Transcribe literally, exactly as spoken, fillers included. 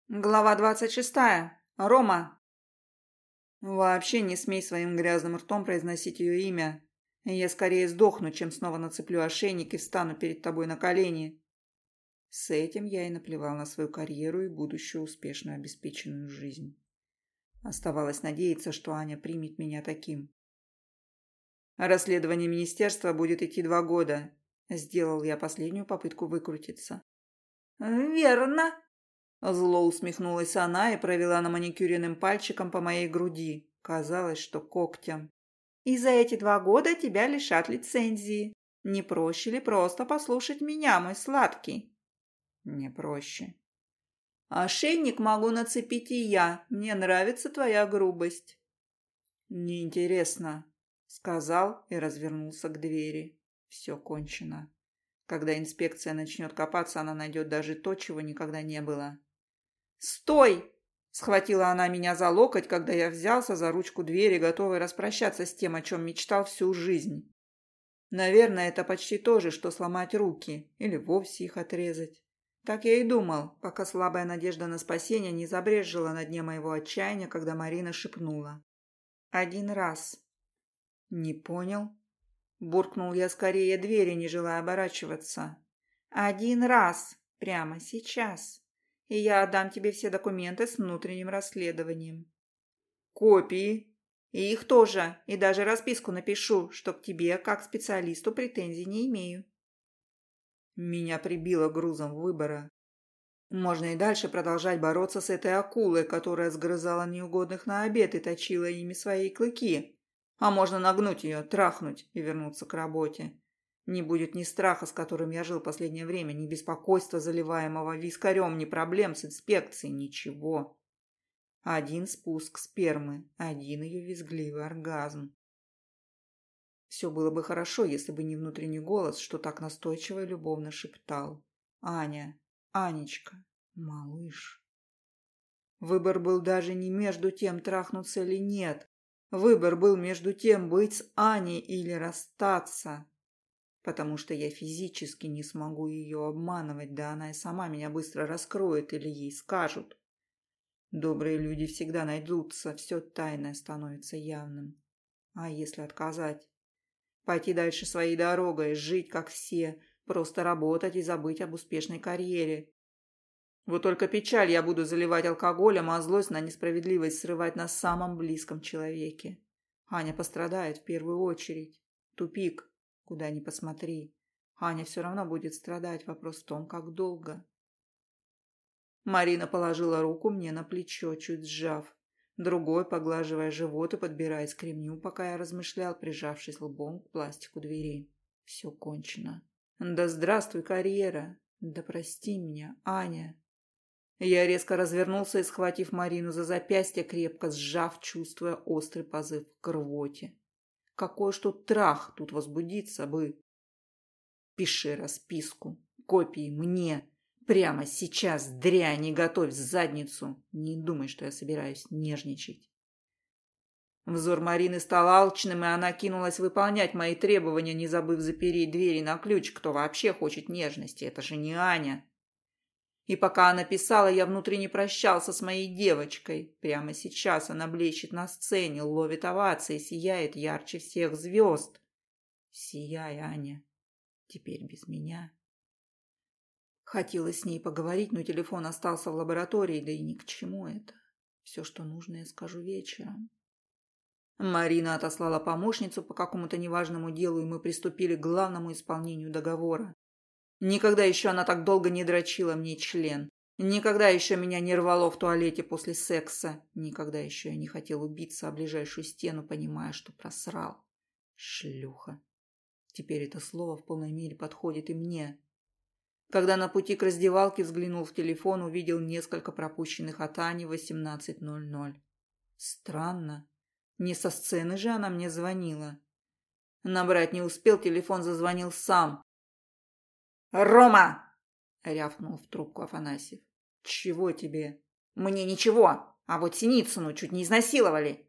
Глава двадцать шестая. Рома. Вообще не смей своим грязным ртом произносить ее имя. Я скорее сдохну, чем снова нацеплю ошейник и встану перед тобой на колени. С этим я и наплевал на свою карьеру и будущую успешную обеспеченную жизнь. Оставалось надеяться, что Аня примет меня таким. Расследование министерства будет идти два года. Сделал я последнюю попытку выкрутиться. «Верно!» Зло усмехнулась она и провела на маникюренным пальчиком по моей груди. Казалось, что когтем. «И за эти два года тебя лишат лицензии. Не проще ли просто послушать меня, мой сладкий?» «Не проще». «Ошейник могу нацепить и я. Мне нравится твоя грубость». «Неинтересно», — сказал и развернулся к двери. «Все кончено. Когда инспекция начнет копаться, она найдет даже то, чего никогда не было». «Стой!» – схватила она меня за локоть, когда я взялся за ручку двери, готовый распрощаться с тем, о чем мечтал всю жизнь. Наверное, это почти то же, что сломать руки или вовсе их отрезать. Так я и думал, пока слабая надежда на спасение не забрезжила на дне моего отчаяния, когда Марина шепнула. «Один раз». «Не понял?» – буркнул я скорее двери, не желая оборачиваться. «Один раз. Прямо сейчас. И я отдам тебе все документы с внутренним расследованием». «Копии?» «И их тоже. И даже расписку напишу, что к тебе, как специалисту, претензий не имею». Меня прибило грузом выбора. Можно и дальше продолжать бороться с этой акулой, которая сгрызала неугодных на обед и точила ими свои клыки. А можно нагнуть ее, трахнуть и вернуться к работе. Не будет ни страха, с которым я жил последнее время, ни беспокойства, заливаемого вискарем, ни проблем с инспекцией, ничего. Один спуск спермы, один ее визгливый оргазм. Все было бы хорошо, если бы не внутренний голос, что так настойчиво и любовно шептал. «Аня, Анечка, малыш». Выбор был даже не между тем, трахнуться или нет. Выбор был между тем, быть с Аней или расстаться. Потому что я физически не смогу ее обманывать, да она и сама меня быстро раскроет или ей скажут. Добрые люди всегда найдутся, все тайное становится явным. А если отказать? Пойти дальше своей дорогой, жить как все, просто работать и забыть об успешной карьере. Вот только печаль я буду заливать алкоголем, а злость на несправедливость срывать на самом близком человеке. Аня пострадает в первую очередь. Тупик. Куда ни посмотри. Аня все равно будет страдать. Вопрос в том, как долго. Марина положила руку мне на плечо, чуть сжав. Другой, поглаживая живот и подбираясь к ремню, пока я размышлял, прижавшись лбом к пластику двери. Все кончено. Да здравствуй, карьера. Да прости меня, Аня. Я резко развернулся и, схватив Марину за запястье, крепко сжав, чувствуя острый позыв к рвоте. Какой ж тут трах, тут возбудиться бы. Пиши расписку, копии мне. Прямо сейчас, дрянь, и готовь задницу. Не думай, что я собираюсь нежничать. Взор Марины стал алчным, и она кинулась выполнять мои требования, не забыв запереть двери на ключ. Кто вообще хочет нежности? Это же не Аня. И пока она писала, я внутренне прощался с моей девочкой. Прямо сейчас она блещет на сцене, ловит овации, сияет ярче всех звезд. Сияй, Аня. Теперь без меня. Хотелось с ней поговорить, но телефон остался в лаборатории, да и ни к чему это. Все, что нужно, я скажу вечером. Марина отослала помощницу по какому-то неважному делу, и мы приступили к главному исполнению договора. Никогда еще она так долго не дрочила мне член. Никогда еще меня не рвало в туалете после секса. Никогда еще я не хотел убиться о ближайшую стену, понимая, что просрал. Шлюха. Теперь это слово в полной мере подходит и мне. Когда на пути к раздевалке взглянул в телефон, увидел несколько пропущенных от Ани в восемнадцать ноль ноль. Странно. Не со сцены же она мне звонила. Набрать не успел, телефон зазвонил сам. «Рома!» – рявкнул в трубку Афанасьев. «Чего тебе?» «Мне ничего, а вот Синицыну чуть не изнасиловали».